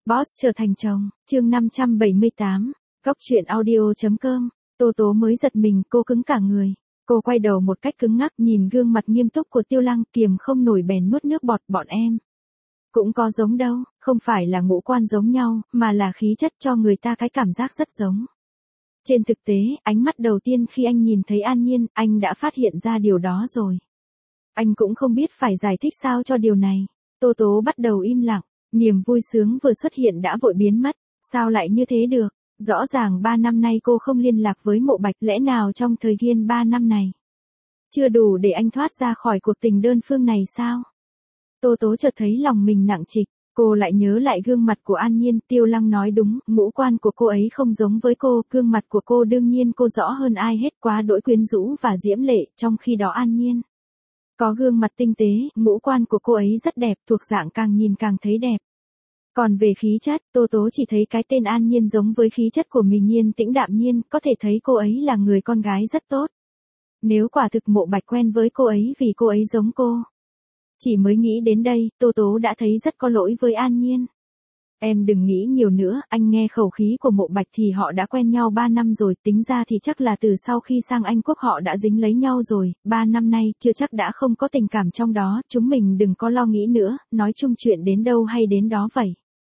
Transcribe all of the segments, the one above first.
Boss trở thành chồng, chương 578, Góc truyện audio.com. Tô Tố mới giật mình, cô cứng cả người. Cô quay đầu một cách cứng ngắc nhìn gương mặt nghiêm túc của Tiêu Lăng, kiềm không nổi bèn nuốt nước bọt. Bọn em cũng có giống đâu, không phải là ngũ quan giống nhau, mà là khí chất cho người ta cái cảm giác rất giống. Trên thực tế, ánh mắt đầu tiên khi anh nhìn thấy An Nhiên, anh đã phát hiện ra điều đó rồi. Anh cũng không biết phải giải thích sao cho điều này. Tô Tố bắt đầu im lặng, niềm vui sướng vừa xuất hiện đã vội biến mất. Sao lại như thế được? Rõ ràng 3 năm nay cô không liên lạc với Mộ Bạch, lẽ nào trong thời gian 3 năm này chưa đủ để anh thoát ra khỏi cuộc tình đơn phương này sao? Tô Tố chợt thấy lòng mình nặng trịch, cô lại nhớ lại gương mặt của An Nhiên. Tiêu Lăng nói đúng, ngũ quan của cô ấy không giống với cô, gương mặt của cô đương nhiên cô rõ hơn ai hết, quá đỗi quyến rũ và diễm lệ, trong khi đó An Nhiên có gương mặt tinh tế, ngũ quan của cô ấy rất đẹp, thuộc dạng càng nhìn càng thấy đẹp. Còn về khí chất, Tô Tố chỉ thấy cái tên An Nhiên giống với khí chất của mình, nhiên tĩnh đạm nhiên, có thể thấy cô ấy là người con gái rất tốt. Nếu quả thực Mộ Bạch quen với cô ấy vì cô ấy giống cô. Chỉ mới nghĩ đến đây, Tô Tố đã thấy rất có lỗi với An Nhiên. Em đừng nghĩ nhiều nữa, anh nghe khẩu khí của Mộ Bạch thì họ đã quen nhau 3 năm rồi, tính ra thì chắc là từ sau khi sang Anh Quốc họ đã dính lấy nhau rồi, 3 năm nay chưa chắc đã không có tình cảm trong đó, chúng mình đừng có lo nghĩ nữa, nói chung chuyện đến đâu hay đến đó vậy.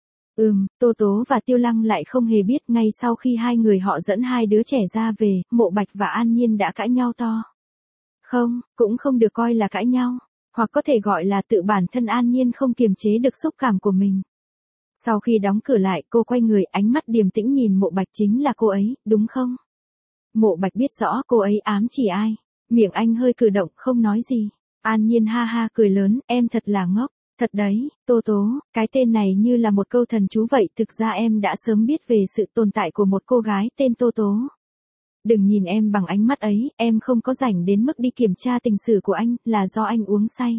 Tô Tố và Tiêu Lăng lại không hề biết, ngay sau khi hai người họ dẫn hai đứa trẻ ra về, Mộ Bạch và An Nhiên đã cãi nhau to. Không, cũng không được coi là cãi nhau, hoặc có thể gọi là tự bản thân An Nhiên không kiềm chế được xúc cảm của mình. Sau khi đóng cửa lại, cô quay người, ánh mắt điềm tĩnh nhìn Mộ Bạch. Chính là cô ấy, đúng không? Mộ Bạch biết rõ cô ấy ám chỉ ai. Miệng anh hơi cử động, không nói gì. An Nhiên ha ha cười lớn, em thật là ngốc. Thật đấy, Tô Tố, cái tên này như là một câu thần chú vậy, thực ra em đã sớm biết về sự tồn tại của một cô gái tên Tô Tố. Đừng nhìn em bằng ánh mắt ấy, em không có rảnh đến mức đi kiểm tra tình sử của anh, là do anh uống say.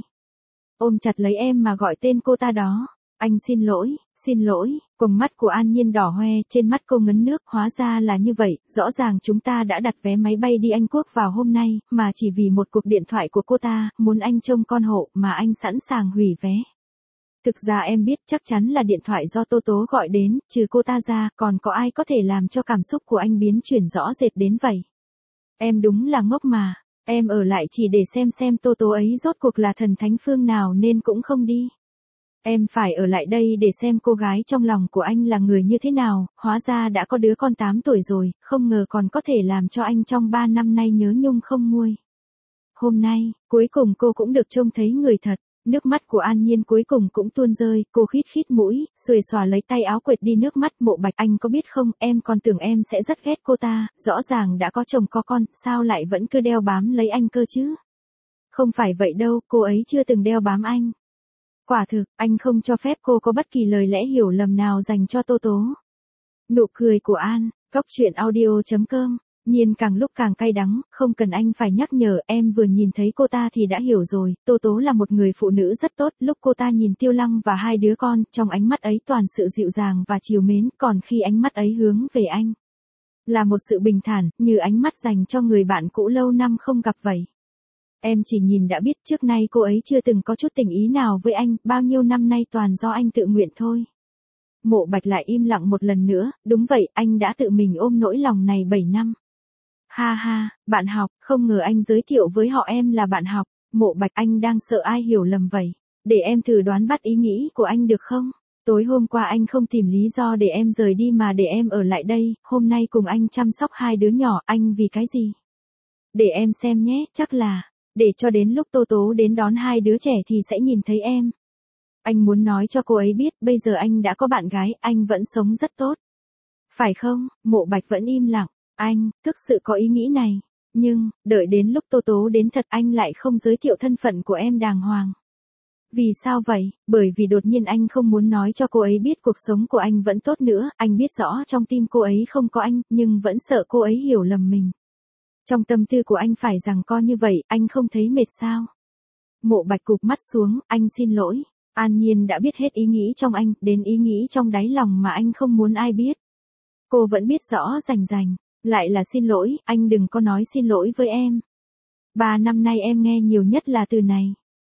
Ôm chặt lấy em mà gọi tên cô ta đó. Anh xin lỗi, quầng mắt của An Nhiên đỏ hoe, trên mắt cô ngấn nước, hóa ra là như vậy, rõ ràng chúng ta đã đặt vé máy bay đi Anh Quốc vào hôm nay, mà chỉ vì một cuộc điện thoại của cô ta, muốn anh trông con hộ, mà anh sẵn sàng hủy vé. Thực ra em biết chắc chắn là điện thoại do Tô Tố gọi đến, trừ cô ta ra, còn có ai có thể làm cho cảm xúc của anh biến chuyển rõ rệt đến vậy. Em đúng là ngốc mà, em ở lại chỉ để xem Tô Tố ấy rốt cuộc là thần thánh phương nào nên cũng không đi. Em phải ở lại đây để xem cô gái trong lòng của anh là người như thế nào, hóa ra đã có đứa con 8 tuổi rồi, không ngờ còn có thể làm cho anh trong 3 năm nay nhớ nhung không nguôi. Hôm nay, cuối cùng cô cũng được trông thấy người thật, nước mắt của An Nhiên cuối cùng cũng tuôn rơi, cô khít mũi, xuề xòa lấy tay áo quệt đi nước mắt. Mộ Bạch, anh có biết không, em còn tưởng em sẽ rất ghét cô ta, rõ ràng đã có chồng có con, sao lại vẫn cứ đeo bám lấy anh cơ chứ? Không phải vậy đâu, cô ấy chưa từng đeo bám anh. Quả thực, anh không cho phép cô có bất kỳ lời lẽ hiểu lầm nào dành cho Tô Tố. Nụ cười của An, Góc truyện audio.com. Nhiên càng lúc càng cay đắng, không cần anh phải nhắc nhở, em vừa nhìn thấy cô ta thì đã hiểu rồi, Tô Tố là một người phụ nữ rất tốt. Lúc cô ta nhìn Tiêu Lăng và hai đứa con, trong ánh mắt ấy toàn sự dịu dàng và trìu mến, còn khi ánh mắt ấy hướng về anh, là một sự bình thản, như ánh mắt dành cho người bạn cũ lâu năm không gặp vậy. Em chỉ nhìn đã biết trước nay cô ấy chưa từng có chút tình ý nào với anh, bao nhiêu năm nay toàn do anh tự nguyện thôi. Mộ Bạch lại im lặng một lần nữa, đúng vậy, anh đã tự mình ôm nỗi lòng này 7 năm. Ha ha, bạn học, không ngờ anh giới thiệu với họ em là bạn học. Mộ Bạch, anh đang sợ ai hiểu lầm vậy? Để em thử đoán bắt ý nghĩ của anh được không? Tối hôm qua anh không tìm lý do để em rời đi mà để em ở lại đây, hôm nay cùng anh chăm sóc hai đứa nhỏ, anh vì cái gì? Để em xem nhé, chắc là để cho đến lúc Tô Tố đến đón hai đứa trẻ thì sẽ nhìn thấy em. Anh muốn nói cho cô ấy biết, bây giờ anh đã có bạn gái, anh vẫn sống rất tốt. Phải không? Mộ Bạch vẫn im lặng. Anh, thực sự có ý nghĩ này. Nhưng, đợi đến lúc Tô Tố đến thật anh lại không giới thiệu thân phận của em đàng hoàng. Vì sao vậy? Bởi vì đột nhiên anh không muốn nói cho cô ấy biết cuộc sống của anh vẫn tốt nữa, anh biết rõ trong tim cô ấy không có anh, nhưng vẫn sợ cô ấy hiểu lầm mình. Trong tâm tư của anh phải rằng co như vậy, anh không thấy mệt sao? Mộ Bạch cụp mắt xuống, anh xin lỗi. An Nhiên đã biết hết ý nghĩ trong anh, đến ý nghĩ trong đáy lòng mà anh không muốn ai biết. Cô vẫn biết rõ rành. Lại là xin lỗi, anh đừng có nói xin lỗi với em. 3 năm nay em nghe nhiều nhất là từ này.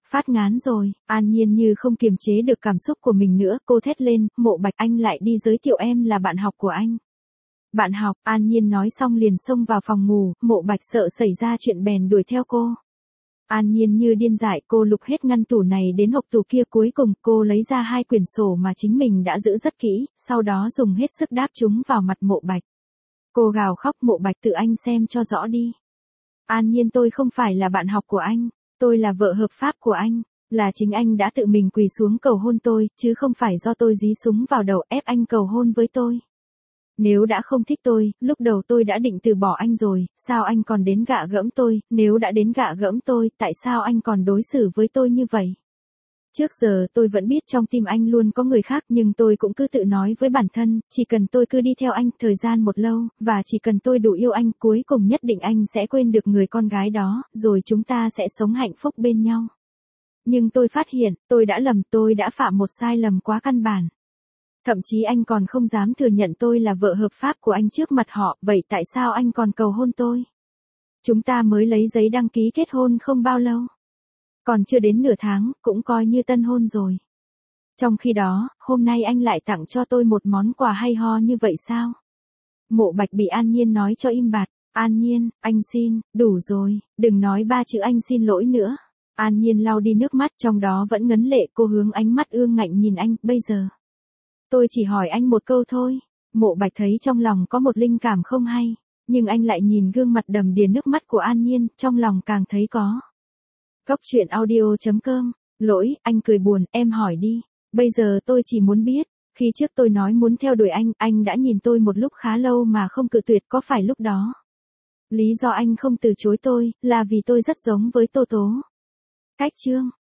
Phát ngán rồi, An Nhiên như không kiềm chế được cảm xúc của mình nữa, cô thét lên, Mộ Bạch anh lại đi giới thiệu em là bạn học của anh. Bạn học, An Nhiên nói xong liền xông vào phòng ngủ, Mộ Bạch sợ xảy ra chuyện bèn đuổi theo cô. An Nhiên như điên dại, cô lục hết ngăn tủ này đến hộc tủ kia, cuối cùng cô lấy ra 2 quyển sổ mà chính mình đã giữ rất kỹ, sau đó dùng hết sức đáp chúng vào mặt Mộ Bạch. Cô gào khóc, Mộ Bạch tự anh xem cho rõ đi. An Nhiên tôi không phải là bạn học của anh, tôi là vợ hợp pháp của anh, là chính anh đã tự mình quỳ xuống cầu hôn tôi, chứ không phải do tôi dí súng vào đầu ép anh cầu hôn với tôi. Nếu đã không thích tôi, lúc đầu tôi đã định từ bỏ anh rồi, sao anh còn đến gạ gẫm tôi, nếu đã đến gạ gẫm tôi, tại sao anh còn đối xử với tôi như vậy? Trước giờ tôi vẫn biết trong tim anh luôn có người khác, nhưng tôi cũng cứ tự nói với bản thân, chỉ cần tôi cứ đi theo anh thời gian một lâu, và chỉ cần tôi đủ yêu anh, cuối cùng nhất định anh sẽ quên được người con gái đó, rồi chúng ta sẽ sống hạnh phúc bên nhau. Nhưng tôi phát hiện, tôi đã lầm, tôi đã phạm một sai lầm quá căn bản. Thậm chí anh còn không dám thừa nhận tôi là vợ hợp pháp của anh trước mặt họ, vậy tại sao anh còn cầu hôn tôi? Chúng ta mới lấy giấy đăng ký kết hôn không bao lâu. Còn chưa đến nửa tháng, cũng coi như tân hôn rồi. Trong khi đó, hôm nay anh lại tặng cho tôi một món quà hay ho như vậy sao? Mộ Bạch bị An Nhiên nói cho im bặt. An Nhiên, anh xin, đủ rồi, đừng nói 3 chữ anh xin lỗi nữa. An Nhiên lau đi nước mắt trong đó vẫn ngấn lệ, cô hướng ánh mắt ương ngạnh nhìn anh, bây giờ. Tôi chỉ hỏi anh một câu thôi. Mộ Bạch thấy trong lòng có một linh cảm không hay, nhưng anh lại nhìn gương mặt đầm đìa nước mắt của An Nhiên, trong lòng càng thấy có. Cốc truyện audio.com, lỗi, anh cười buồn, em hỏi đi. Bây giờ tôi chỉ muốn biết, khi trước tôi nói muốn theo đuổi anh đã nhìn tôi một lúc khá lâu mà không cự tuyệt, có phải lúc đó? Lý do anh không từ chối tôi, là vì tôi rất giống với Tô Tố. Cách chương